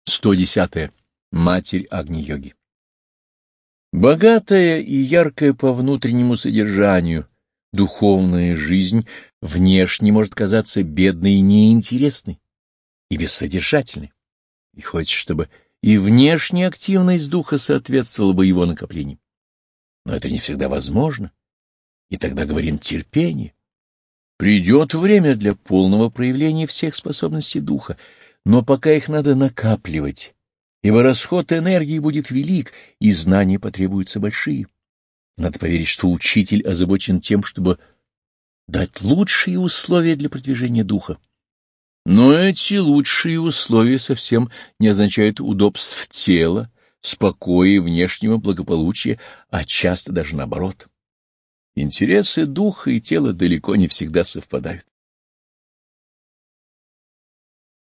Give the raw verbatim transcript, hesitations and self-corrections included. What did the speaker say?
сто десятое. Матерь Агни-йоги. Богатая и яркая по внутреннему содержанию духовная жизнь внешне может казаться бедной и неинтересной, и бессодержательной. И хочется, чтобы и внешняя активность духа соответствовала бы его накоплению. Но это не всегда возможно, и тогда говорим терпение. Придет время для полного проявления всех способностей духа, но пока их надо накапливать, ибо расход энергии будет велик, и знания потребуются большие. Надо поверить, что учитель озабочен тем, чтобы дать лучшие условия для продвижения духа. Но эти лучшие условия совсем не означают удобств тела, спокоя и внешнего благополучия, а часто даже наоборот. Интересы духа и тела далеко не всегда совпадают.